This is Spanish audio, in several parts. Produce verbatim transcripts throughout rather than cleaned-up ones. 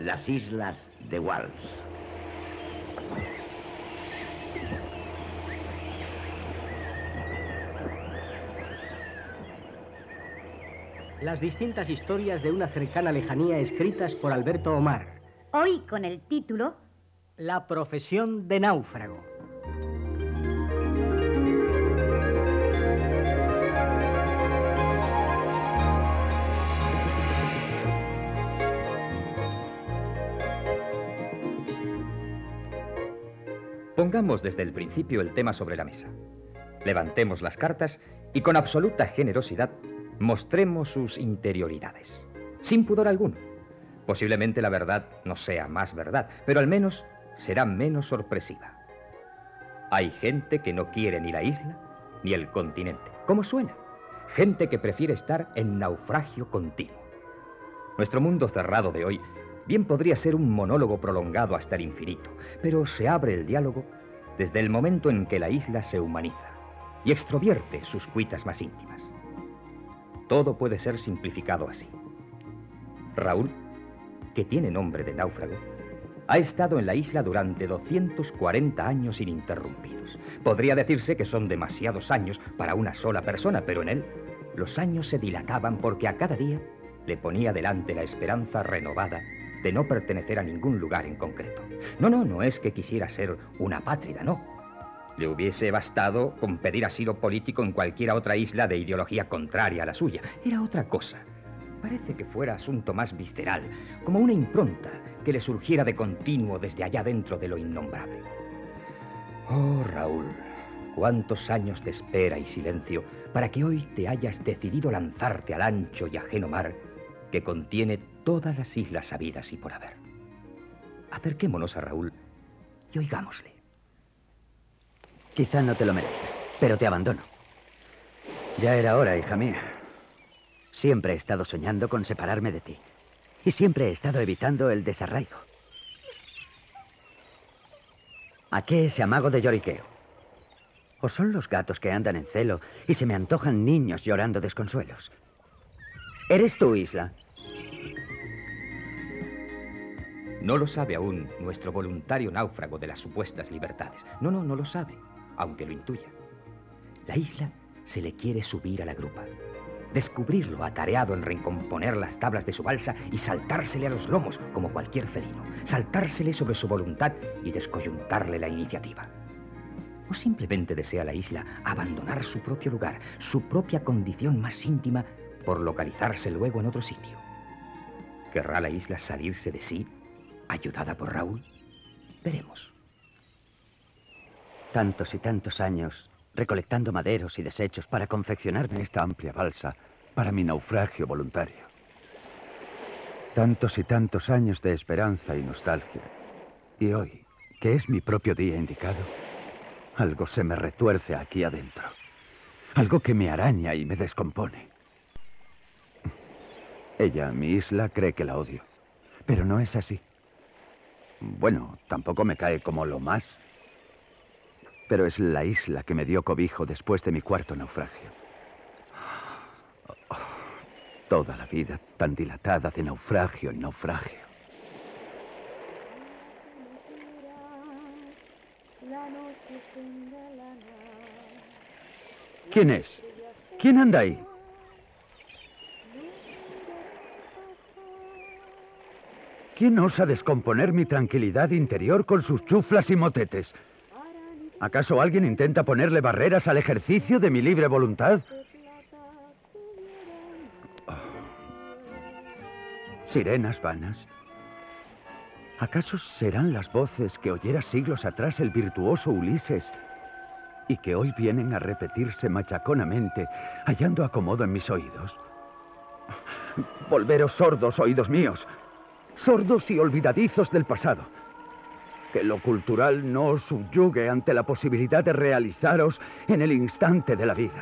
las islas de Walsh. Las distintas historias de una cercana lejanía escritas por Alberto Omar. Hoy con el título La profesión de náufrago. Pongamos desde el principio el tema sobre la mesa. Levantemos las cartas y con absoluta generosidad mostremos sus interioridades, sin pudor alguno. Posiblemente la verdad no sea más verdad, pero al menos será menos sorpresiva. Hay gente que no quiere ni la isla ni el continente. ¿Cómo suena? Gente que prefiere estar en naufragio continuo. Nuestro mundo cerrado de hoy bien podría ser un monólogo prolongado hasta el infinito, pero se abre el diálogo desde el momento en que la isla se humaniza y extrovierte sus cuitas más íntimas. Todo puede ser simplificado así. Raúl, que tiene nombre de náufrago, ha estado en la isla durante doscientos cuarenta años ininterrumpidos. Podría decirse que son demasiados años para una sola persona, pero en él los años se dilataban porque a cada día le ponía delante la esperanza renovada de no pertenecer a ningún lugar en concreto. No, no, no es que quisiera ser una apátrida, no. Le hubiese bastado con pedir asilo político en cualquiera otra isla de ideología contraria a la suya. Era otra cosa. Parece que fuera asunto más visceral, como una impronta que le surgiera de continuo desde allá dentro de lo innombrable. Oh, Raúl, cuántos años de espera y silencio para que hoy te hayas decidido lanzarte al ancho y ajeno mar que contiene todas las islas habidas y por haber. Acerquémonos a Raúl y oigámosle. Quizá no te lo merezcas, pero te abandono. Ya era hora, hija mía. Siempre he estado soñando con separarme de ti. Y siempre he estado evitando el desarraigo. ¿A qué ese amago de lloriqueo? ¿O son los gatos que andan en celo y se me antojan niños llorando desconsuelos? ¿Eres tú, Isla? No lo sabe aún nuestro voluntario náufrago de las supuestas libertades. No, no, no lo sabe, aunque lo intuya. La isla se le quiere subir a la grupa, descubrirlo atareado en recomponer las tablas de su balsa y saltársele a los lomos como cualquier felino, saltársele sobre su voluntad y descoyuntarle la iniciativa. O simplemente desea la isla abandonar su propio lugar, su propia condición más íntima, por localizarse luego en otro sitio. ¿Querrá la isla salirse de sí, ayudada por Raúl? Veremos. Tantos y tantos años recolectando maderos y desechos para confeccionarme esta amplia balsa para mi naufragio voluntario. Tantos y tantos años de esperanza y nostalgia. Y hoy, que es mi propio día indicado, algo se me retuerce aquí adentro. Algo que me araña y me descompone. Ella, mi isla, cree que la odio. Pero no es así. Bueno, tampoco me cae como lo más. Pero es la isla que me dio cobijo después de mi cuarto naufragio. Toda la vida tan dilatada de naufragio en naufragio. ¿Quién es? ¿Quién anda ahí? ¿Quién osa descomponer mi tranquilidad interior con sus chuflas y motetes? ¿Acaso alguien intenta ponerle barreras al ejercicio de mi libre voluntad? Oh. ¿Sirenas vanas? ¿Acaso serán las voces que oyera siglos atrás el virtuoso Ulises y que hoy vienen a repetirse machaconamente, hallando acomodo en mis oídos? Volveros sordos, oídos míos, sordos y olvidadizos del pasado. Que lo cultural no os subyugue ante la posibilidad de realizaros en el instante de la vida.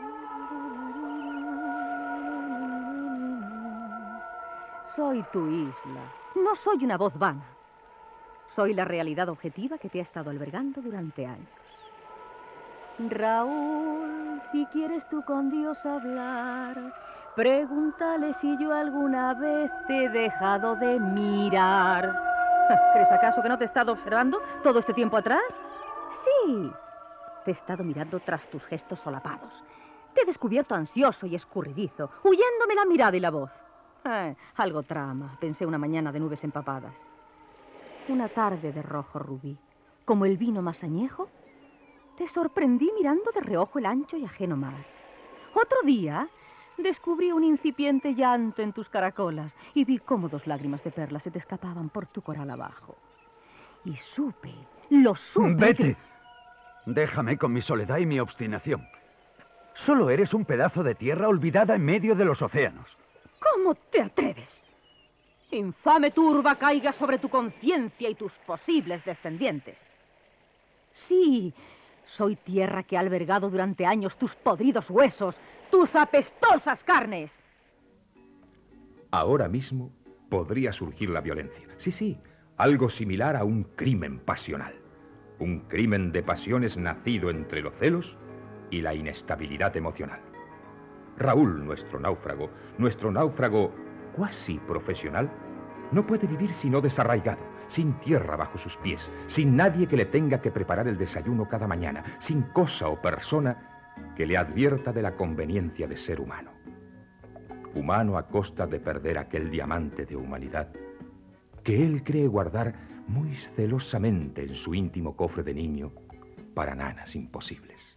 Soy tu isla. No soy una voz vana. Soy la realidad objetiva que te ha estado albergando durante años. Raúl, si quieres tú con Dios hablar, Pregúntale si yo alguna vez te he dejado de mirar. ¿Crees acaso que no te he estado observando todo este tiempo atrás? Sí, te he estado mirando tras tus gestos solapados. Te he descubierto ansioso y escurridizo, huyéndome la mirada y la voz. Eh, algo trama, pensé una mañana de nubes empapadas. Una tarde de rojo rubí, como el vino más añejo, te sorprendí mirando de reojo el ancho y ajeno mar. Otro día descubrí un incipiente llanto en tus caracolas y vi cómo dos lágrimas de perlas se te escapaban por tu coral abajo. Y supe, lo supe... ¡Vete! Que... Déjame con mi soledad y mi obstinación. Solo eres un pedazo de tierra olvidada en medio de los océanos. ¿Cómo te atreves? Infame turba caiga sobre tu conciencia y tus posibles descendientes. Sí, soy tierra que ha albergado durante años tus podridos huesos, tus apestosas carnes. Ahora mismo podría surgir la violencia. Sí, sí, algo similar a un crimen pasional. Un crimen de pasiones nacido entre los celos y la inestabilidad emocional. Raúl, nuestro náufrago, nuestro náufrago cuasi profesional, no puede vivir sino desarraigado, sin tierra bajo sus pies, sin nadie que le tenga que preparar el desayuno cada mañana, sin cosa o persona que le advierta de la conveniencia de ser humano. Humano a costa de perder aquel diamante de humanidad que él cree guardar muy celosamente en su íntimo cofre de niño para nanas imposibles.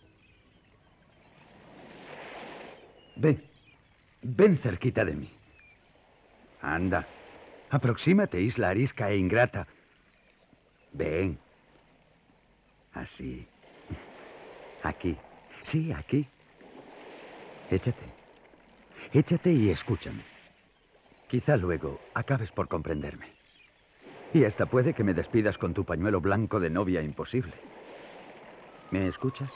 Ven, ven cerquita de mí. Anda, aproxímate, isla arisca e ingrata. Ven. Así. Aquí. Sí, aquí. Échate. Échate y escúchame. Quizá luego acabes por comprenderme. Y hasta puede que me despidas con tu pañuelo blanco de novia imposible. ¿Me escuchas?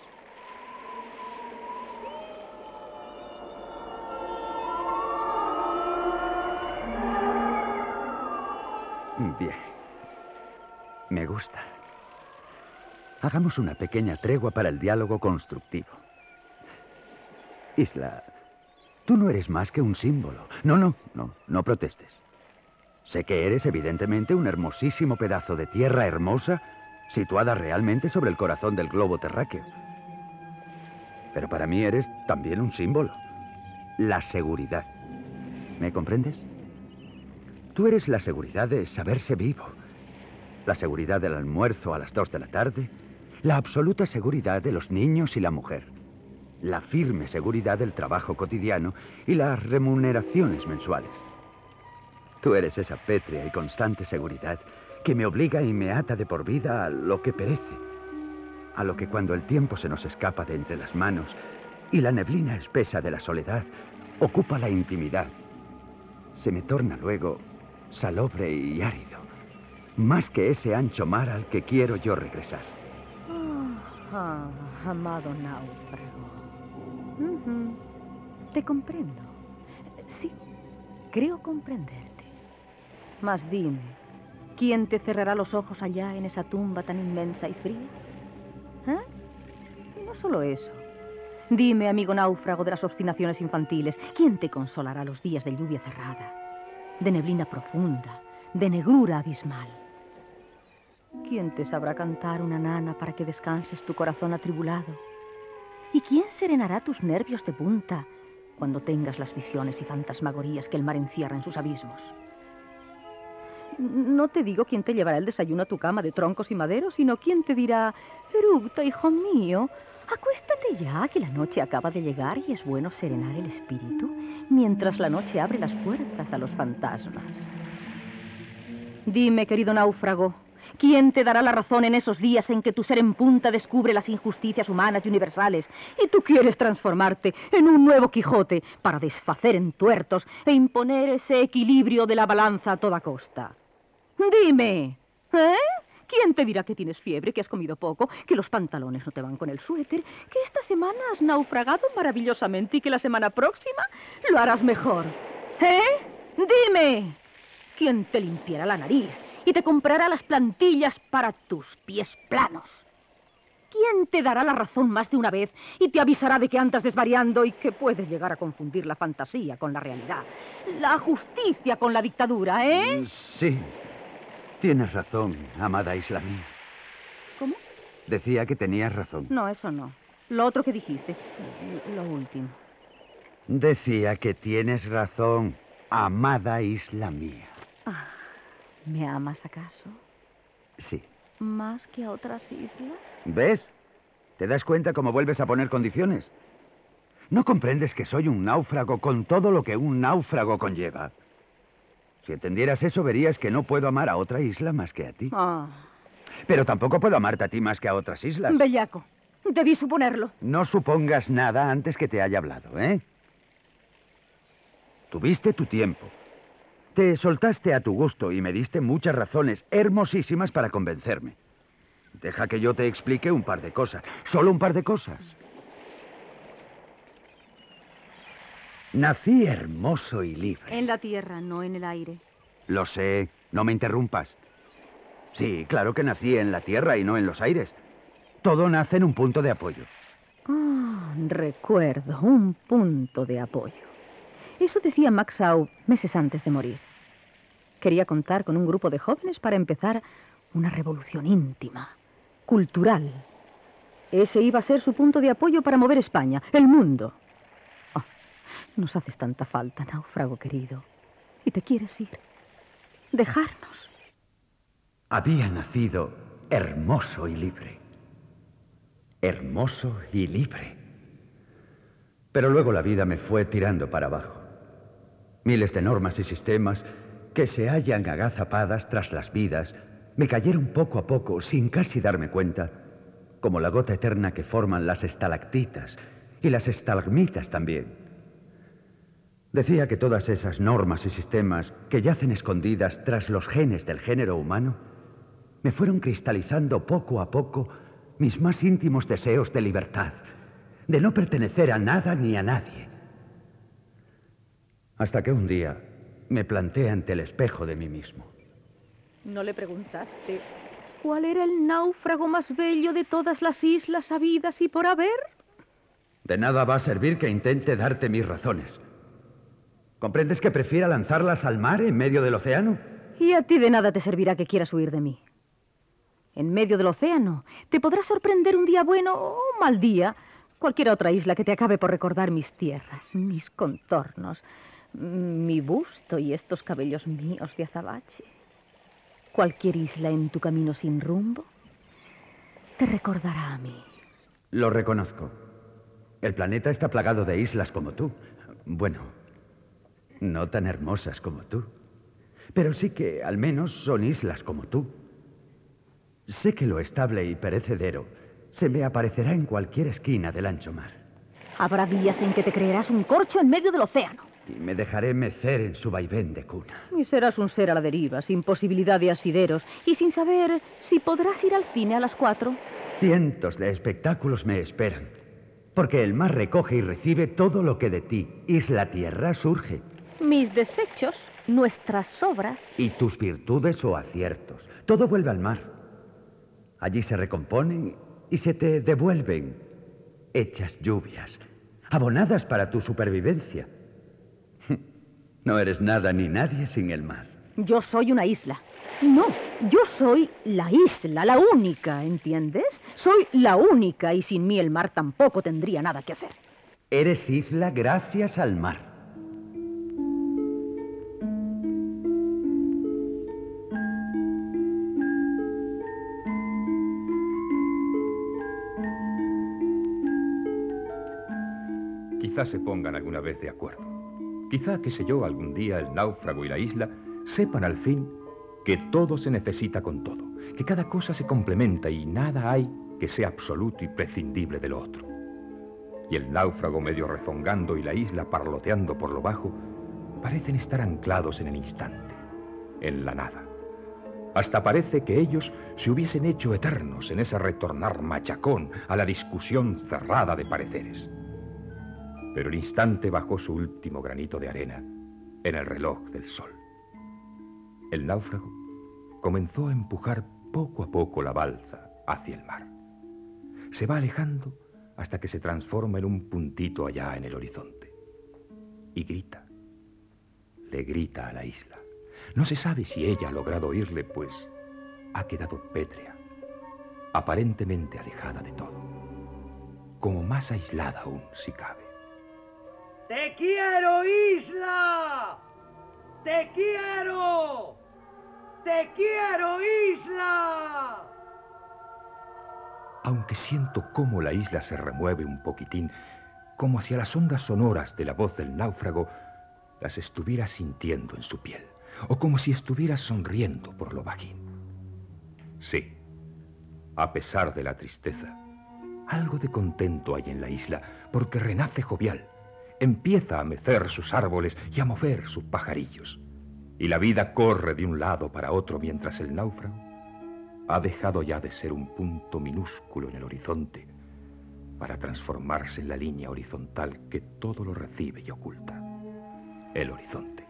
Bien. Me gusta. Hagamos una pequeña tregua para el diálogo constructivo. Isla, tú no eres más que un símbolo. No, no, no, no protestes. Sé que eres evidentemente un hermosísimo pedazo de tierra hermosa situada realmente sobre el corazón del globo terráqueo. Pero para mí eres también un símbolo. La seguridad. ¿Me comprendes? Tú eres la seguridad de saberse vivo, la seguridad del almuerzo a las dos de la tarde, la absoluta seguridad de los niños y la mujer, la firme seguridad del trabajo cotidiano y las remuneraciones mensuales. Tú eres esa pétrea y constante seguridad que me obliga y me ata de por vida a lo que perece, a lo que cuando el tiempo se nos escapa de entre las manos y la neblina espesa de la soledad ocupa la intimidad, se me torna luego salobre y árido, más que ese ancho mar al que quiero yo regresar. Oh, ah, amado náufrago. Uh-huh. Te comprendo. Sí, creo comprenderte. Mas dime, ¿quién te cerrará los ojos allá en esa tumba tan inmensa y fría? ¿Eh? Y no solo eso. Dime, amigo náufrago de las obstinaciones infantiles, ¿quién te consolará los días de lluvia cerrada, de neblina profunda, de negrura abismal? ¿Quién te sabrá cantar una nana para que descanses tu corazón atribulado? ¿Y quién serenará tus nervios de punta cuando tengas las visiones y fantasmagorías que el mar encierra en sus abismos? No te digo quién te llevará el desayuno a tu cama de troncos y maderos, sino quién te dirá: Eructa, hijo mío, acuéstate ya, que la noche acaba de llegar y es bueno serenar el espíritu mientras la noche abre las puertas a los fantasmas. Dime, querido náufrago, ¿quién te dará la razón en esos días en que tu ser en punta descubre las injusticias humanas y universales y tú quieres transformarte en un nuevo Quijote para desfacer en tuertos e imponer ese equilibrio de la balanza a toda costa? Dime, ¿eh? ¿Quién te dirá que tienes fiebre, que has comido poco, que los pantalones no te van con el suéter, que esta semana has naufragado maravillosamente y que la semana próxima lo harás mejor? ¿Eh? Dime, ¿quién te limpiará la nariz y te comprará las plantillas para tus pies planos? ¿Quién te dará la razón más de una vez y te avisará de que andas desvariando y que puedes llegar a confundir la fantasía con la realidad? La justicia con la dictadura, ¿eh? Sí, tienes razón, amada isla mía. ¿Cómo? Decía que tenías razón. No, eso no. Lo otro que dijiste, lo último. Decía que tienes razón, amada isla mía. Ah, ¿me amas acaso? Sí. ¿Más que a otras islas? ¿Ves? ¿Te das cuenta cómo vuelves a poner condiciones? ¿No comprendes que soy un náufrago con todo lo que un náufrago conlleva? Si entendieras eso, verías que no puedo amar a otra isla más que a ti. Ah. Pero tampoco puedo amarte a ti más que a otras islas. Bellaco, debí suponerlo. No supongas nada antes que te haya hablado, ¿eh? Tuviste tu tiempo. Te soltaste a tu gusto y me diste muchas razones hermosísimas para convencerme. Deja que yo te explique un par de cosas. Solo un par de cosas. Nací hermoso y libre. En la tierra, no en el aire. Lo sé. No me interrumpas. Sí, claro que nací en la tierra y no en los aires. Todo nace en un punto de apoyo. Ah, recuerdo, un punto de apoyo. Eso decía Max Aub meses antes de morir. Quería contar con un grupo de jóvenes para empezar una revolución íntima, cultural. Ese iba a ser su punto de apoyo para mover España, el mundo. Oh, nos haces tanta falta, náufrago querido. Y te quieres ir. Dejarnos. Había nacido hermoso y libre. Hermoso y libre. Pero luego la vida me fue tirando para abajo. Miles de normas y sistemas que se hallan agazapadas tras las vidas me cayeron poco a poco, sin casi darme cuenta, como la gota eterna que forman las estalactitas y las estalagmitas también. Decía que todas esas normas y sistemas que yacen escondidas tras los genes del género humano me fueron cristalizando poco a poco mis más íntimos deseos de libertad, de no pertenecer a nada ni a nadie. Hasta que un día me planté ante el espejo de mí mismo. ¿No le preguntaste cuál era el náufrago más bello de todas las islas habidas y por haber? De nada va a servir que intente darte mis razones. ¿Comprendes que prefiera lanzarlas al mar en medio del océano? Y a ti de nada te servirá que quieras huir de mí. En medio del océano te podrá sorprender un día bueno o un mal día. Cualquier otra isla que te acabe por recordar mis tierras, mis contornos, mi busto y estos cabellos míos de azabache. Cualquier isla en tu camino sin rumbo te recordará a mí. Lo reconozco. El planeta está plagado de islas como tú. Bueno, no tan hermosas como tú. Pero sí que al menos son islas como tú. Sé que lo estable y perecedero se me aparecerá en cualquier esquina del ancho mar. Habrá días en que te creerás un corcho en medio del océano. Y me dejaré mecer en su vaivén de cuna. Y serás un ser a la deriva, sin posibilidad de asideros y sin saber si podrás ir al cine a las cuatro. Cientos de espectáculos me esperan, porque el mar recoge y recibe todo lo que de ti, isla tierra, surge. Mis desechos, nuestras obras. Y tus virtudes o aciertos. Todo vuelve al mar. Allí se recomponen y se te devuelven hechas lluvias, abonadas para tu supervivencia. No eres nada ni nadie sin el mar. Yo soy una isla. No, yo soy la isla, la única, ¿entiendes? Soy la única y sin mí el mar tampoco tendría nada que hacer. Eres isla gracias al mar. Quizá se pongan alguna vez de acuerdo. Quizá, qué sé yo, algún día el náufrago y la isla sepan al fin que todo se necesita con todo, que cada cosa se complementa y nada hay que sea absoluto y prescindible de lo otro. Y el náufrago medio rezongando y la isla parloteando por lo bajo parecen estar anclados en el instante, en la nada. Hasta parece que ellos se hubiesen hecho eternos en ese retornar machacón a la discusión cerrada de pareceres. Pero el instante bajó su último granito de arena en el reloj del sol. El náufrago comenzó a empujar poco a poco la balsa hacia el mar. se va alejando hasta que se transforma en un puntito allá en el horizonte. Y grita. Le grita a la isla. No se sabe si ella ha logrado oírle, pues ha quedado pétrea, aparentemente alejada de todo, como más aislada aún, si cabe. ¡Te quiero, isla! ¡Te quiero! ¡Te quiero, isla! Aunque siento cómo la isla se remueve un poquitín, como si a las ondas sonoras de la voz del náufrago las estuviera sintiendo en su piel, o como si estuviera sonriendo por lo bajín. Sí, a pesar de la tristeza, algo de contento hay en la isla, porque renace jovial, empieza a mecer sus árboles y a mover sus pajarillos, y la vida corre de un lado para otro mientras el náufrago ha dejado ya de ser un punto minúsculo en el horizonte para transformarse en la línea horizontal que todo lo recibe y oculta, el horizonte.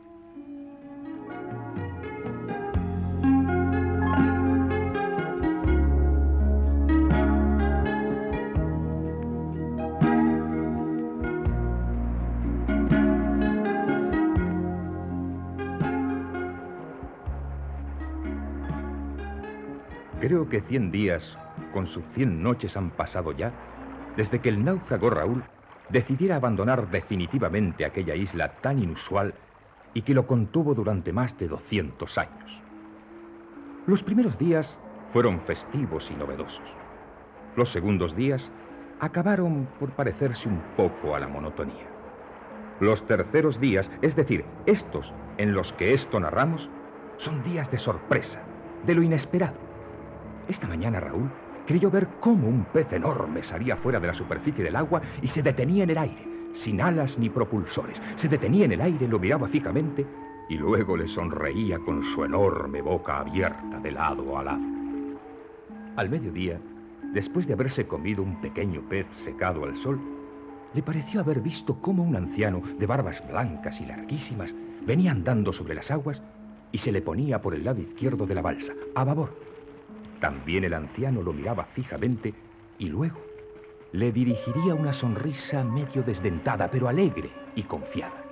Creo que cien días con sus cien noches han pasado ya desde que el náufrago Raúl decidiera abandonar definitivamente aquella isla tan inusual y que lo contuvo durante más de doscientos años. Los primeros días fueron festivos y novedosos. Los segundos días acabaron por parecerse un poco a la monotonía. Los terceros días, es decir, estos en los que esto narramos, son días de sorpresa, de lo inesperado. Esta mañana Raúl creyó ver cómo un pez enorme salía fuera de la superficie del agua y se detenía en el aire, sin alas ni propulsores. Se detenía en el aire, lo miraba fijamente y luego le sonreía con su enorme boca abierta de lado a lado. Al mediodía, después de haberse comido un pequeño pez secado al sol, le pareció haber visto cómo un anciano de barbas blancas y larguísimas venía andando sobre las aguas y se le ponía por el lado izquierdo de la balsa, a babor. También el anciano lo miraba fijamente y luego le dirigiría una sonrisa medio desdentada, pero alegre y confiada.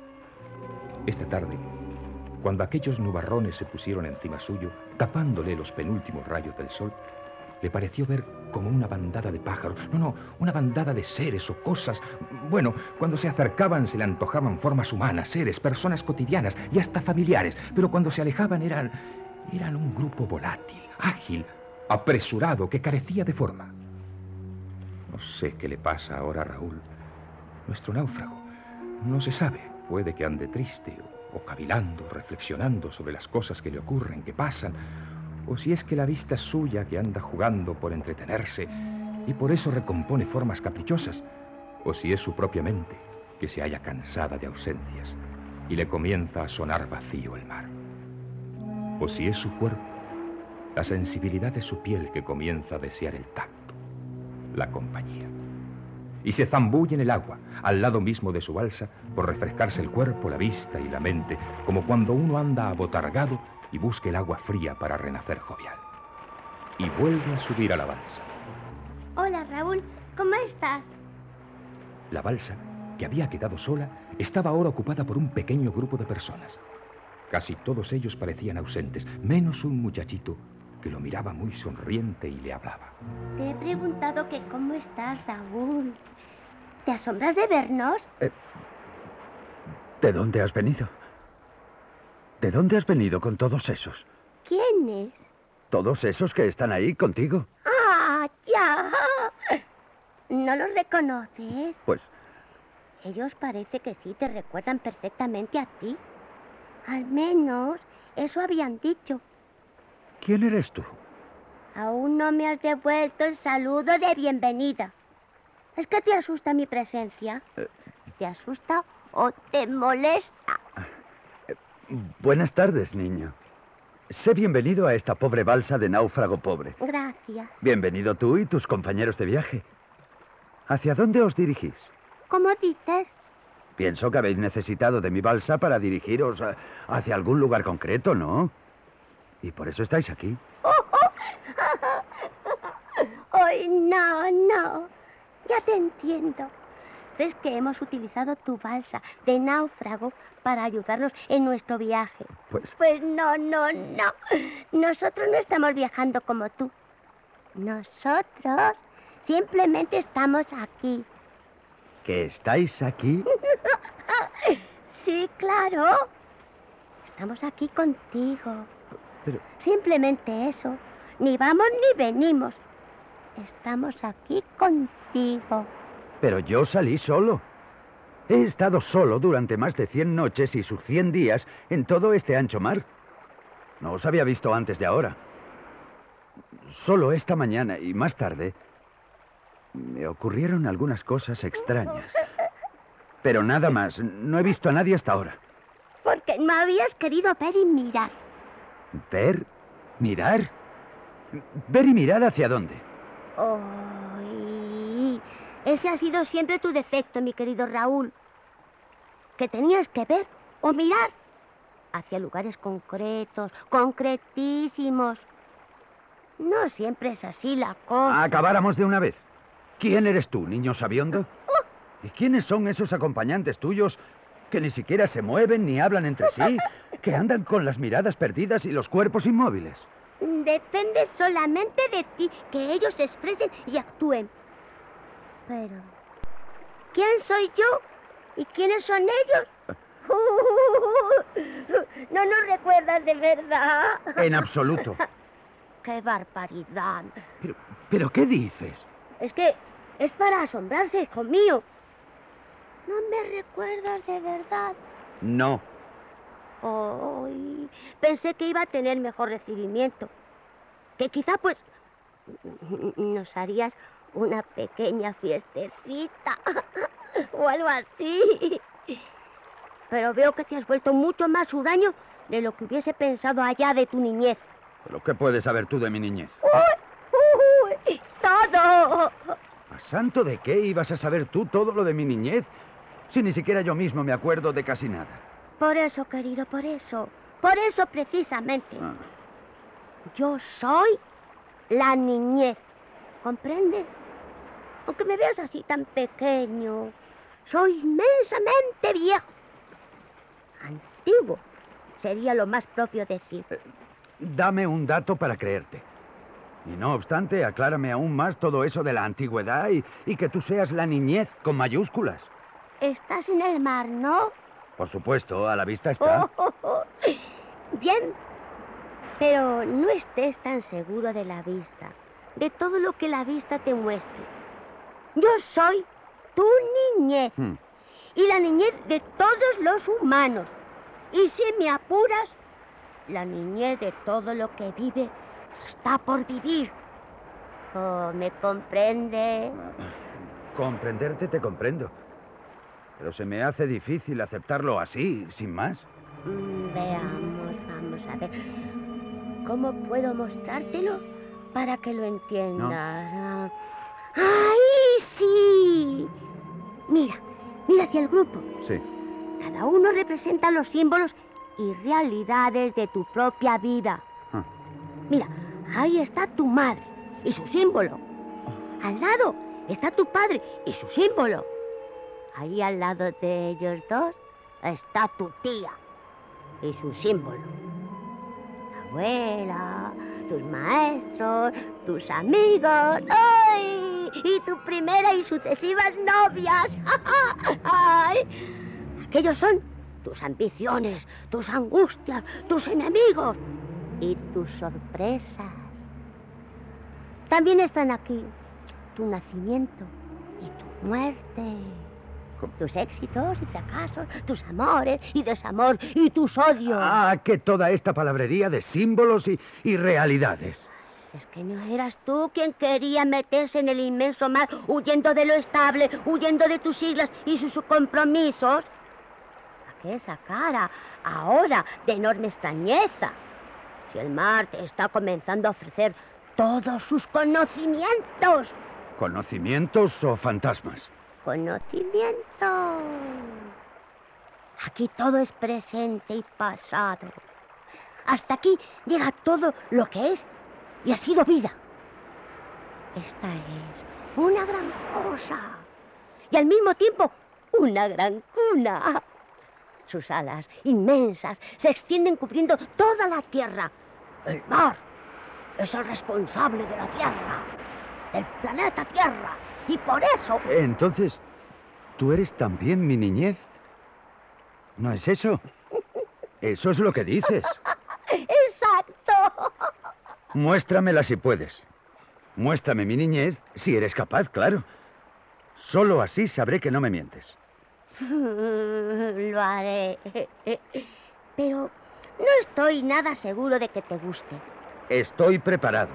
Esta tarde, cuando aquellos nubarrones se pusieron encima suyo, tapándole los penúltimos rayos del sol, le pareció ver como una bandada de pájaros, no, no, una bandada de seres o cosas. Bueno, cuando se acercaban se le antojaban formas humanas, seres, personas cotidianas y hasta familiares, pero cuando se alejaban eran, eran un grupo volátil, ágil, apresurado, que carecía de forma. No sé qué le pasa ahora a Raúl, nuestro náufrago. No se sabe, puede que ande triste o, o cavilando, reflexionando sobre las cosas que le ocurren, que pasan, o si es que la vista es suya que anda jugando por entretenerse y por eso recompone formas caprichosas, o si es su propia mente que se halla cansada de ausencias y le comienza a sonar vacío el mar, o si es su cuerpo, la sensibilidad de su piel que comienza a desear el tacto, la compañía, y se zambulle en el agua, al lado mismo de su balsa, por refrescarse el cuerpo, la vista y la mente, como cuando uno anda abotargado y busca el agua fría para renacer jovial. Y vuelve a subir a la balsa. Hola, Raúl, ¿cómo estás? La balsa, que había quedado sola, estaba ahora ocupada por un pequeño grupo de personas. Casi todos ellos parecían ausentes, menos un muchachito que lo miraba muy sonriente y le hablaba. Te he preguntado que cómo estás, Raúl. ¿Te asombras de vernos? Eh, ¿De dónde has venido? ¿De dónde has venido con todos esos? ¿Quiénes? Todos esos que están ahí contigo. ¡Ah, ya! ¿No los reconoces? Pues... Ellos parece que sí te recuerdan perfectamente a ti. Al menos eso habían dicho. ¿Quién eres tú? Aún no me has devuelto el saludo de bienvenida. ¿Es que te asusta mi presencia? Eh... ¿Te asusta o te molesta? Eh, buenas tardes, niño. Sé bienvenido a esta pobre balsa de náufrago pobre. Gracias. Bienvenido tú y tus compañeros de viaje. ¿Hacia dónde os dirigís? ¿Cómo dices? Pienso que habéis necesitado de mi balsa para dirigiros a, hacia algún lugar concreto, ¿no? Y por eso estáis aquí. ¡Ay, Ay, no, no. Ya te entiendo. ¿Crees que hemos utilizado tu balsa de náufrago para ayudarnos en nuestro viaje? Pues... Pues no, no, no. Nosotros no estamos viajando como tú. Nosotros simplemente estamos aquí. ¿Que estáis aquí? Sí, claro. Estamos aquí contigo. Pero... Simplemente eso. Ni vamos ni venimos. Estamos aquí contigo. Pero yo salí solo. He estado solo durante más de cien noches y sus cien días en todo este ancho mar. No os había visto antes de ahora. Solo esta mañana y más tarde me ocurrieron algunas cosas extrañas. Pero nada más. No he visto a nadie hasta ahora. Porque no habías querido ver y mirar. ¿Ver? ¿Mirar? ¿Ver y mirar hacia dónde? Ay, ese ha sido siempre tu defecto, mi querido Raúl. Que tenías que ver o mirar hacia lugares concretos, concretísimos. No siempre es así la cosa. Acabáramos de una vez. ¿Quién eres tú, niño sabiondo? ¿Y quiénes son esos acompañantes tuyos que ni siquiera se mueven ni hablan entre sí, que andan con las miradas perdidas y los cuerpos inmóviles? Depende solamente de ti que ellos se expresen y actúen. Pero, ¿quién soy yo? ¿Y quiénes son ellos? No nos recuerdas de verdad. En absoluto. ¡Qué barbaridad! Pero, ¿pero qué dices? Es que es para asombrarse, hijo mío. ¿No me recuerdas de verdad? No. Ay, pensé que iba a tener mejor recibimiento. Que quizá, pues, nos harías una pequeña fiestecita o algo así. Pero veo que te has vuelto mucho más huraño de lo que hubiese pensado allá de tu niñez. ¿Pero qué puedes saber tú de mi niñez? ¡Uy! ¡Uy! ¡Todo! ¿A santo de qué ibas a saber tú todo lo de mi niñez? Si ni siquiera yo mismo me acuerdo de casi nada. Por eso, querido, por eso. Por eso, precisamente. Ah. Yo soy la niñez. ¿Comprende? Aunque me veas así tan pequeño, soy inmensamente viejo. Antiguo sería lo más propio decir. Eh, dame un dato para creerte. Y no obstante, aclárame aún más todo eso de la antigüedad y, y que tú seas la niñez con mayúsculas. Estás en el mar, ¿no? Por supuesto, a la vista está. Oh, oh, oh. Bien, pero no estés tan seguro de la vista, de todo lo que la vista te muestre. Yo soy tu niñez Hmm. y la niñez de todos los humanos. Y si me apuras, la niñez de todo lo que vive está por vivir. Oh, ¿me comprendes? Comprenderte te comprendo. Pero se me hace difícil aceptarlo así, sin más. Mm, veamos, vamos a ver. ¿Cómo puedo mostrártelo para que lo entiendas? ¡Ay, sí! Mira, mira hacia el grupo. Sí. Cada uno representa los símbolos y realidades de tu propia vida. Ah. Mira, ahí está tu madre y su símbolo. Al lado está tu padre y su símbolo. Ahí al lado de ellos dos está tu tía y su símbolo. La abuela, tus maestros, tus amigos. ¡Ay! Y tu primera y sucesivas novias. ¡Ay! Aquellos son tus ambiciones, tus angustias, tus enemigos y tus sorpresas. También están aquí tu nacimiento y tu muerte. Tus éxitos y fracasos, tus amores y desamor y tus odios. Ah, que toda esta palabrería de símbolos y, y realidades. Es que no eras tú quien quería meterse en el inmenso mar huyendo de lo estable, huyendo de tus siglas y sus compromisos. ¿A qué esa cara ahora de enorme extrañeza? Si el mar te está comenzando a ofrecer todos sus conocimientos. ¿Conocimientos o fantasmas? Conocimiento. Aquí todo es presente y pasado. Hasta aquí llega todo lo que es y ha sido vida. Esta es una gran fosa y al mismo tiempo una gran cuna. Sus alas inmensas se extienden cubriendo toda la tierra. El mar es el responsable de la tierra, del planeta Tierra, y por eso... Entonces, ¿tú eres también mi niñez? ¿No es eso? Eso es lo que dices. ¡Exacto! Muéstramela si puedes. Muéstrame mi niñez si eres capaz, claro. Solo así sabré que no me mientes. Lo haré. Pero no estoy nada seguro de que te guste. Estoy preparado.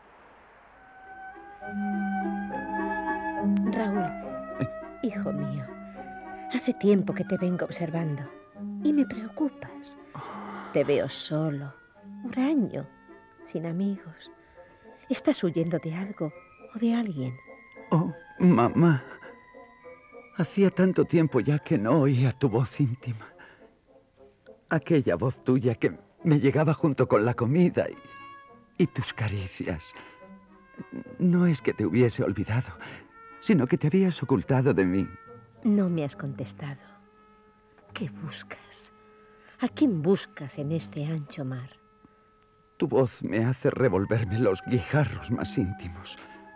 Raúl, hijo mío, hace tiempo que te vengo observando y me preocupas. Te veo solo, huraño, sin amigos. ¿Estás huyendo de algo o de alguien? Oh, mamá. Hacía tanto tiempo ya que no oía tu voz íntima. Aquella voz tuya que me llegaba junto con la comida y, y tus caricias. No es que te hubiese olvidado, sino que te habías ocultado de mí. No me has contestado. ¿Qué buscas? ¿A quién buscas en este ancho mar? Tu voz me hace revolverme los guijarros más íntimos.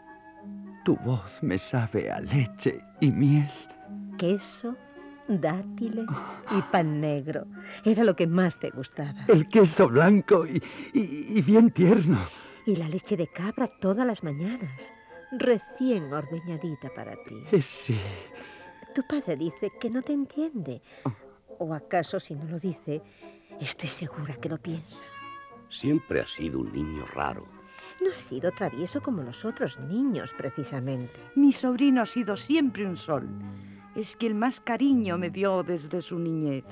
Tu voz me sabe a leche y miel. Queso, dátiles y pan negro. Era lo que más te gustaba. El queso blanco y, y, y bien tierno. Y la leche de cabra todas las mañanas, recién ordeñadita para ti. Eh, sí. Tu padre dice que no te entiende. ¿O acaso, si no lo dice, estoy segura que lo piensa? Siempre has sido un niño raro. No has sido travieso como los otros niños, precisamente. Mi sobrino ha sido siempre un sol. Es quien más cariño me dio desde su niñez.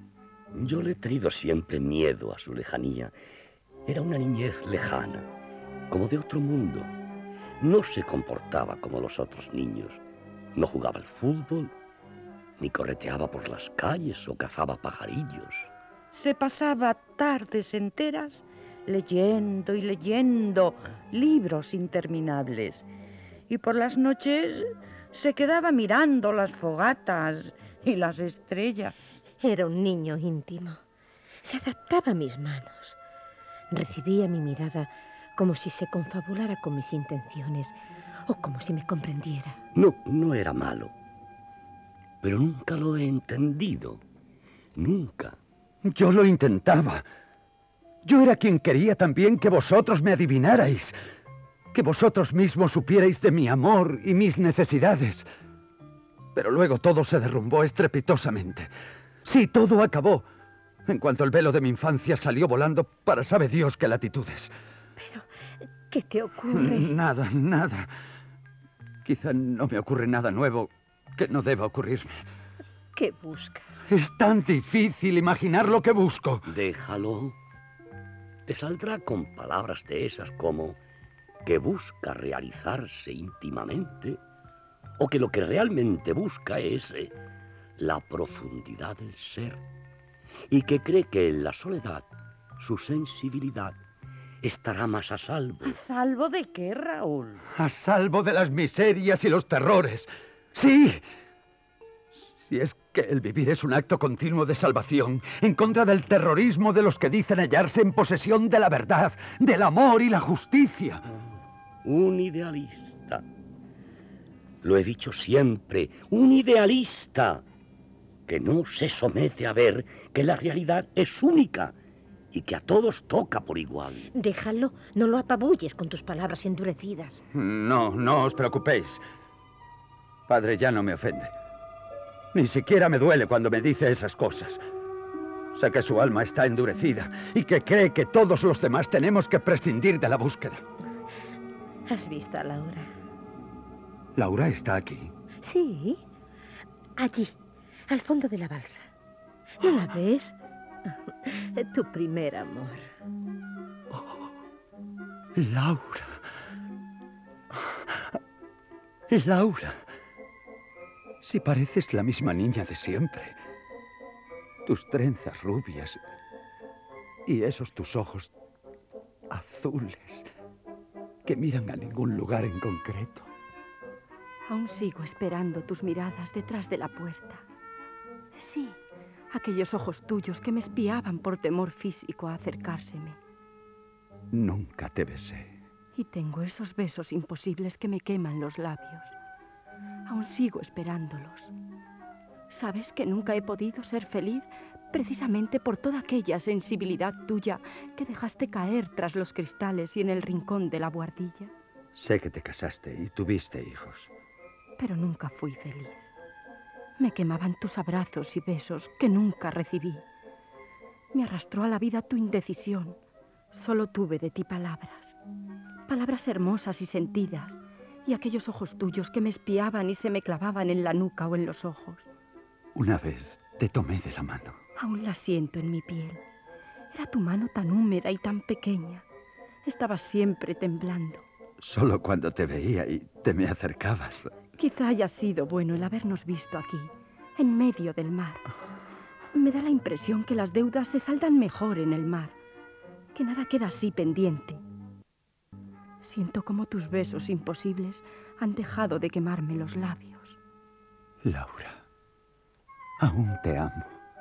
Yo le he tenido siempre miedo a su lejanía. Era una niñez lejana, como de otro mundo. No se comportaba como los otros niños. No jugaba al fútbol, ni correteaba por las calles o cazaba pajarillos. Se pasaba tardes enteras leyendo y leyendo libros interminables. Y por las noches se quedaba mirando las fogatas y las estrellas. Era un niño íntimo. Se adaptaba a mis manos. Recibía mi mirada como si se confabulara con mis intenciones o como si me comprendiera. No, no era malo. Pero nunca lo he entendido. Nunca. Yo lo intentaba. Yo era quien quería también que vosotros me adivinarais. Que vosotros mismos supierais de mi amor y mis necesidades. Pero luego todo se derrumbó estrepitosamente. Sí, todo acabó. En cuanto el velo de mi infancia salió volando para sabe Dios qué latitudes. Pero, ¿qué te ocurre? Nada, nada. Quizá no me ocurre nada nuevo que no deba ocurrirme. ¿Qué buscas? Es tan difícil imaginar lo que busco. Déjalo. Te saldrá con palabras de esas como que busca realizarse íntimamente o que lo que realmente busca es eh, la profundidad del ser y que cree que en la soledad su sensibilidad estará más a salvo. ¿A salvo de qué, Raúl? A salvo de las miserias y los terrores. ¡Sí! Si es que el vivir es un acto continuo de salvación, en contra del terrorismo de los que dicen hallarse en posesión de la verdad, del amor y la justicia. Un idealista. Lo he dicho siempre, un idealista que no se somete a ver que la realidad es única y que a todos toca por igual. Déjalo, no lo apabulles con tus palabras endurecidas. No, no os preocupéis. Padre ya no me ofende. Ni siquiera me duele cuando me dice esas cosas. Sé que su alma está endurecida y que cree que todos los demás tenemos que prescindir de la búsqueda. ¿Has visto a Laura? ¿Laura está aquí? Sí, allí, al fondo de la balsa. ¿No la ves? Tu primer amor. Oh, Laura. Laura. Si pareces la misma niña de siempre. Tus trenzas rubias y esos tus ojos azules. que miran a ningún lugar en concreto. Aún sigo esperando tus miradas detrás de la puerta. Sí, aquellos ojos tuyos que me espiaban por temor físico a acercárseme. Nunca te besé. Y tengo esos besos imposibles que me queman los labios. Aún sigo esperándolos. ¿Sabes que nunca he podido ser feliz precisamente por toda aquella sensibilidad tuya que dejaste caer tras los cristales y en el rincón de la buhardilla? Sé que te casaste y tuviste hijos. Pero nunca fui feliz. Me quemaban tus abrazos y besos que nunca recibí. Me arrastró a la vida tu indecisión. Solo tuve de ti palabras. Palabras hermosas y sentidas. Y aquellos ojos tuyos que me espiaban y se me clavaban en la nuca o en los ojos. Una vez te tomé de la mano. Aún la siento en mi piel. Era tu mano tan húmeda y tan pequeña. Estabas siempre temblando. Solo cuando te veía y te me acercabas. Quizá haya sido bueno el habernos visto aquí, en medio del mar. Me da la impresión que las deudas se saldan mejor en el mar, que nada queda así pendiente. Siento como tus besos imposibles han dejado de quemarme los labios. Laura, aún te amo.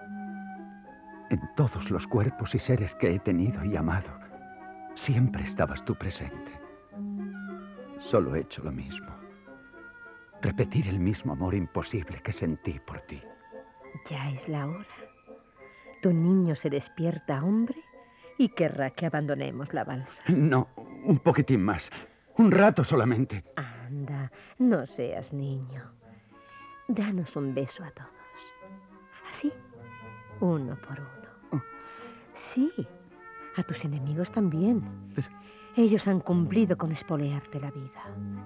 En todos los cuerpos y seres que he tenido y amado, siempre estabas tú presente. Solo he hecho lo mismo. Repetir el mismo amor imposible que sentí por ti. Ya es la hora. Tu niño se despierta, hombre, y querrá que abandonemos la balsa. No, un poquitín más. Un rato solamente. Anda, no seas niño. Danos un beso a todos. Así, uno por uno. Sí, a tus enemigos también. Pero... ellos han cumplido con espolearte la vida.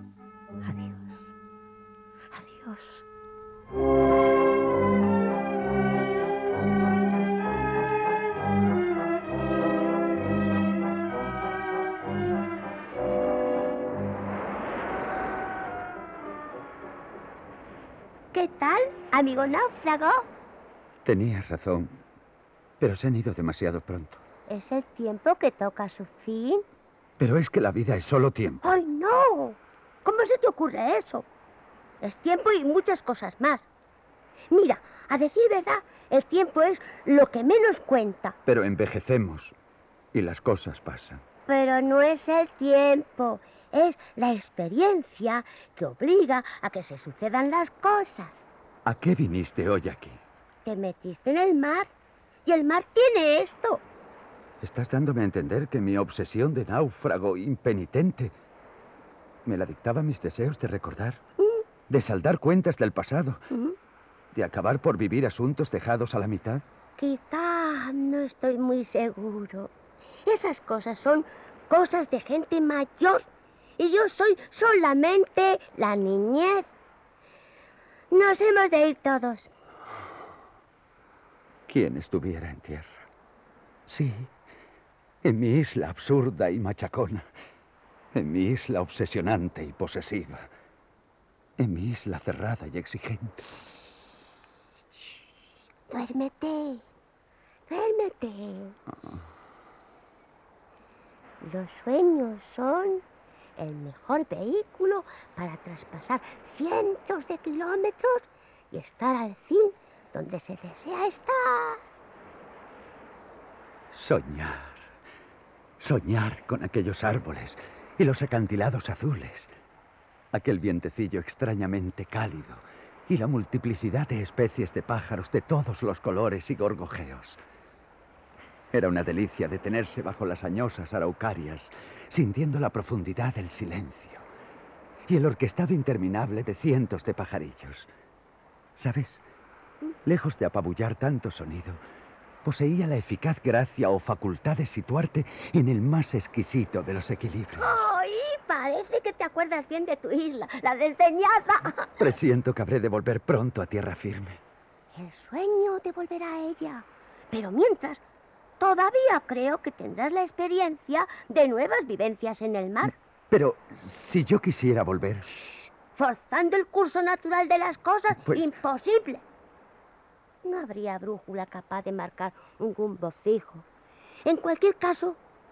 Adiós. Adiós. ¿Qué tal, amigo náufrago? Tenías razón, pero se han ido demasiado pronto. ¿Es el tiempo que toca su fin? Pero es que la vida es solo tiempo. ¡Ay, no! ¿Cómo se te ocurre eso? Es tiempo y muchas cosas más. Mira, a decir verdad, el tiempo es lo que menos cuenta. Pero envejecemos y las cosas pasan. Pero no es el tiempo, es la experiencia que obliga a que se sucedan las cosas. ¿A qué viniste hoy aquí? Te metiste en el mar y el mar tiene esto. Estás dándome a entender que mi obsesión de náufrago impenitente me la dictaba mis deseos de recordar, mm. de saldar cuentas del pasado, mm. de acabar por vivir asuntos dejados a la mitad. Quizá no estoy muy seguro. Esas cosas son cosas de gente mayor y yo soy solamente la niñez. Nos hemos de ir todos. ¿Quién estuviera en tierra? Sí, en mi isla absurda y machacona, en mi isla obsesionante y posesiva, en mi isla cerrada y exigente. Duérmete, duérmete. Oh. Los sueños son el mejor vehículo para traspasar cientos de kilómetros y estar al fin donde se desea estar. Soñar. Soñar con aquellos árboles y los acantilados azules. Aquel vientecillo extrañamente cálido y la multiplicidad de especies de pájaros de todos los colores y gorgojeos. Era una delicia detenerse bajo las añosas araucarias, sintiendo la profundidad del silencio y el orquestado interminable de cientos de pajarillos. ¿Sabes? Lejos de apabullar tanto sonido, poseía la eficaz gracia o facultad de situarte en el más exquisito de los equilibrios. ¡Ay! Parece que te acuerdas bien de tu isla, la desdeñada. Presiento que habré de volver pronto a tierra firme. El sueño de volver a ella. Pero mientras, todavía creo que tendrás la experiencia de nuevas vivencias en el mar. Pero si yo quisiera volver... Shh, forzando el curso natural de las cosas, pues... imposible. No habría brújula capaz de marcar un rumbo fijo. En cualquier caso,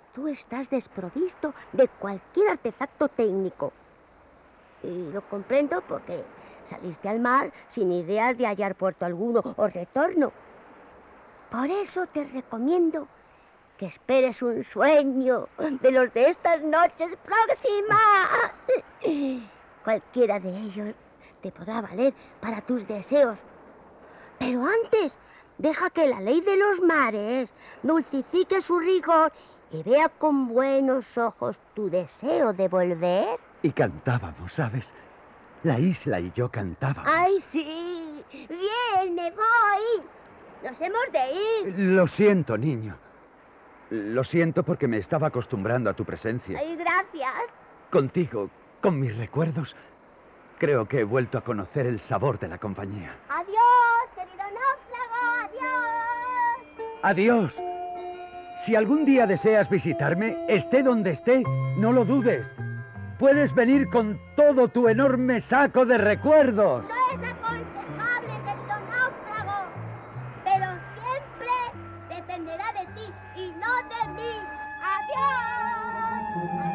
tú estás desprovisto de cualquier artefacto técnico. Y lo comprendo porque saliste al mar sin ideas de hallar puerto alguno o retorno. Por eso te recomiendo que esperes un sueño de los de estas noches próximas. Cualquiera de ellos te podrá valer para tus deseos. Pero antes, deja que la ley de los mares dulcifique su rigor y vea con buenos ojos tu deseo de volver. Y cantábamos, ¿sabes? La isla y yo cantábamos. ¡Ay, sí! ¡Bien, me voy! ¡Nos hemos de ir! Lo siento, niño. Lo siento porque me estaba acostumbrando a tu presencia. ¡Ay, gracias! Contigo, con mis recuerdos, creo que he vuelto a conocer el sabor de la compañía. ¡Adiós, querido náufrago! ¡Adiós! ¡Adiós! Si algún día deseas visitarme, esté donde esté, no lo dudes. Puedes venir con todo tu enorme saco de recuerdos. No es aconsejable, querido náufrago, pero siempre dependerá de ti y no de mí. ¡Adiós!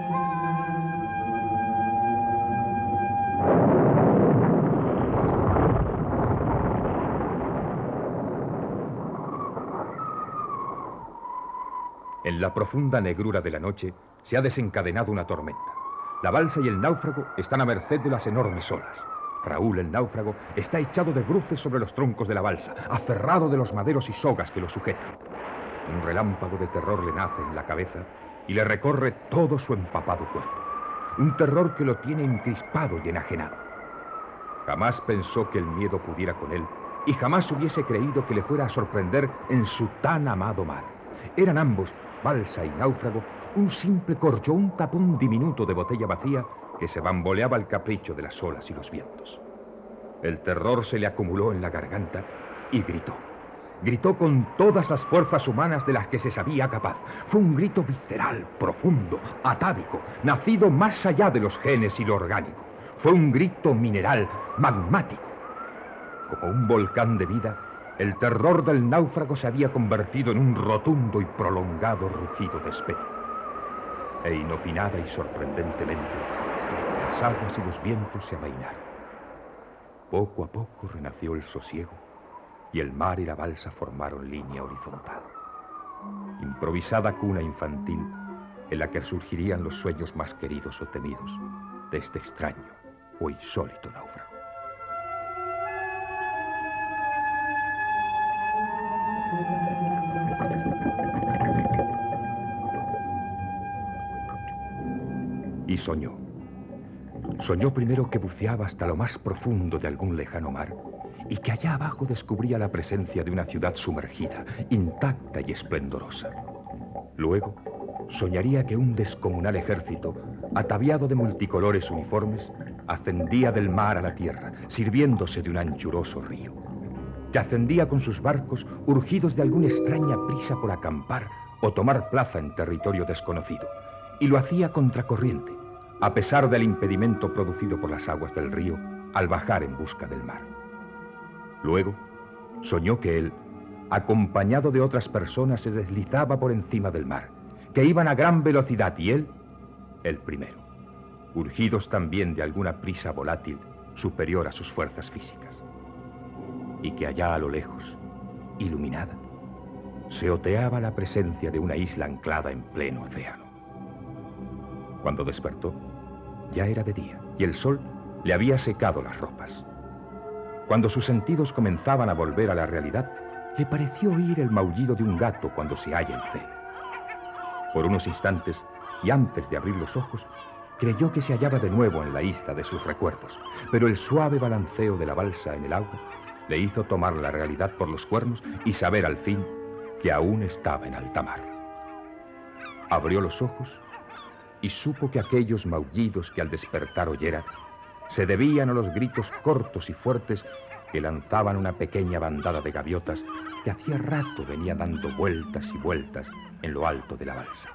En la profunda negrura de la noche se ha desencadenado una tormenta. La balsa y el náufrago están a merced de las enormes olas. Raúl, el náufrago, está echado de bruces sobre los troncos de la balsa, aferrado de los maderos y sogas que lo sujetan. Un relámpago de terror le nace en la cabeza y le recorre todo su empapado cuerpo. Un terror que lo tiene encrispado y enajenado. Jamás pensó que el miedo pudiera con él y jamás hubiese creído que le fuera a sorprender en su tan amado mar. Eran ambos, balsa y náufrago, un simple corcho, un tapón diminuto de botella vacía que se bamboleaba al capricho de las olas y los vientos. El terror se le acumuló en la garganta y gritó. Gritó con todas las fuerzas humanas de las que se sabía capaz. Fue un grito visceral, profundo, atávico, nacido más allá de los genes y lo orgánico. Fue un grito mineral, magmático. Como un volcán de vida, el terror del náufrago se había convertido en un rotundo y prolongado rugido de especie. E inopinada y sorprendentemente, las aguas y los vientos se amainaron. Poco a poco renació el sosiego y el mar y la balsa formaron línea horizontal. Improvisada cuna infantil en la que surgirían los sueños más queridos o temidos de este extraño o insólito náufrago. Y soñó. Soñó primero que buceaba hasta lo más profundo de algún lejano mar y que allá abajo descubría la presencia de una ciudad sumergida, intacta y esplendorosa. Luego, soñaría que un descomunal ejército, ataviado de multicolores uniformes, ascendía del mar a la tierra, sirviéndose de un anchuroso río, que ascendía con sus barcos urgidos de alguna extraña prisa por acampar o tomar plaza en territorio desconocido, y lo hacía contracorriente, a pesar del impedimento producido por las aguas del río al bajar en busca del mar. Luego, soñó que él, acompañado de otras personas, se deslizaba por encima del mar, que iban a gran velocidad y él, el primero, urgidos también de alguna prisa volátil superior a sus fuerzas físicas. Y que allá a lo lejos, iluminada, se oteaba la presencia de una isla anclada en pleno océano. Cuando despertó, ya era de día y el sol le había secado las ropas. Cuando sus sentidos comenzaban a volver a la realidad, le pareció oír el maullido de un gato cuando se halla en celo. Por unos instantes, y antes de abrir los ojos, creyó que se hallaba de nuevo en la isla de sus recuerdos, pero el suave balanceo de la balsa en el agua le hizo tomar la realidad por los cuernos y saber al fin que aún estaba en alta mar. Abrió los ojos y supo que aquellos maullidos que al despertar oyera se debían a los gritos cortos y fuertes que lanzaban una pequeña bandada de gaviotas que hacía rato venía dando vueltas y vueltas en lo alto de la balsa.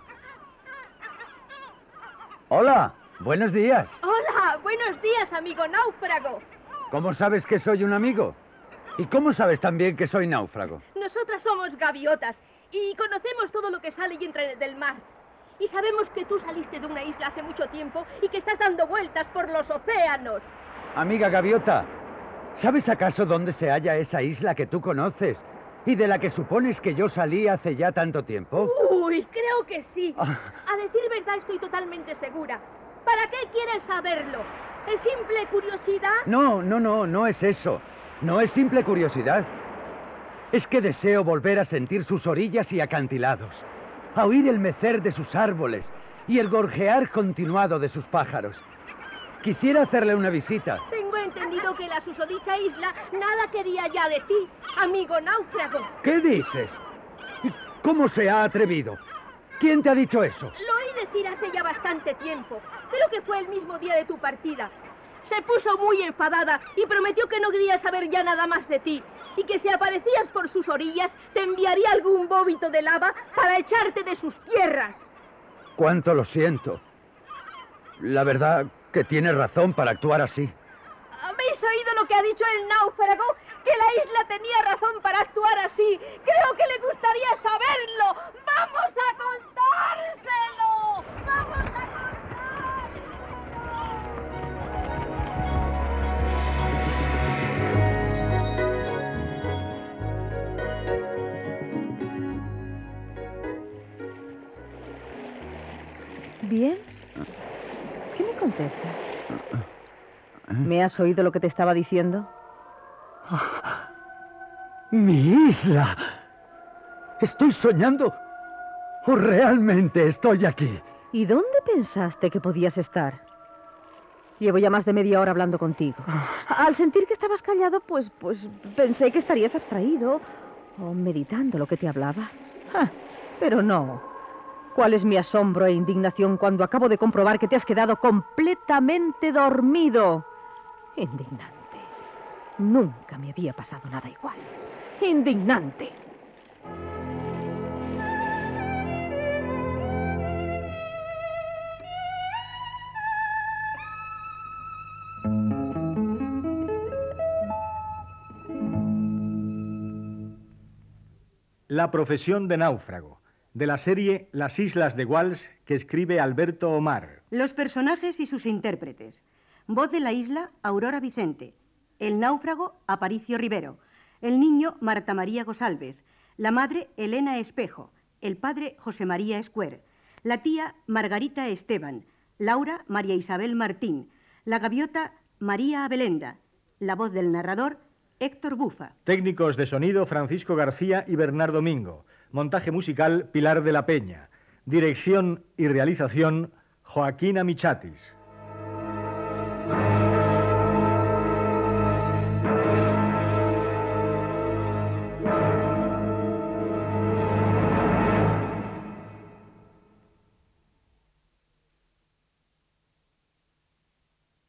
¡Hola! ¡Buenos días! ¡Hola! ¡Buenos días, amigo náufrago! ¿Cómo sabes que soy un amigo? ¿Y cómo sabes también que soy náufrago? Nosotras somos gaviotas y conocemos todo lo que sale y entra del mar. Y sabemos que tú saliste de una isla hace mucho tiempo y que estás dando vueltas por los océanos. Amiga Gaviota, ¿sabes acaso dónde se halla esa isla que tú conoces y de la que supones que yo salí hace ya tanto tiempo? Uy, creo que sí. A decir verdad, estoy totalmente segura. ¿Para qué quieres saberlo? ¿Es simple curiosidad? No, no, no, no es eso. No es simple curiosidad. Es que deseo volver a sentir sus orillas y acantilados, a oír el mecer de sus árboles y el gorjear continuado de sus pájaros. Quisiera hacerle una visita. Tengo entendido que la susodicha isla nada quería ya de ti, amigo náufrago. ¿Qué dices? ¿Cómo se ha atrevido? ¿Quién te ha dicho eso? Lo oí decir hace ya bastante tiempo. Creo que fue el mismo día de tu partida. Se puso muy enfadada y prometió que no quería saber ya nada más de ti y que si aparecías por sus orillas te enviaría algún bóbito de lava para echarte de sus tierras. Cuánto lo siento. La verdad que tienes razón para actuar así. ¿Habéis oído lo que ha dicho el náufrago? Que la isla tenía razón para actuar así. Creo que le gustaría saberlo. ¡Vamos a contárselo! ¡Vamos a contárselo! ¿Bien? ¿Qué me contestas? ¿Me has oído lo que te estaba diciendo? ¡Mi isla! ¿Estoy soñando? ¿O realmente estoy aquí? ¿Y dónde pensaste que podías estar? Llevo ya más de media hora hablando contigo. Al sentir que estabas callado, pues, pues pensé que estarías abstraído o meditando lo que te hablaba. Ah, pero no. ¿Cuál es mi asombro e indignación cuando acabo de comprobar que te has quedado completamente dormido? Indignante. Nunca me había pasado nada igual. Indignante. La profesión de náufrago, de la serie Las Islas de Walls, que escribe Alberto Omar. Los personajes y sus intérpretes. Voz de la isla, Aurora Vicente. El náufrago, Aparicio Rivero. El niño, Marta María Gosálvez. La madre, Elena Espejo. El padre, José María Escuer. La tía, Margarita Esteban. Laura, María Isabel Martín. La gaviota, María Abelenda. La voz del narrador, Héctor Bufa. Técnicos de sonido, Francisco García y Bernardo Mingo. Montaje musical, Pilar de la Peña. Dirección y realización, Joaquín Amichatis.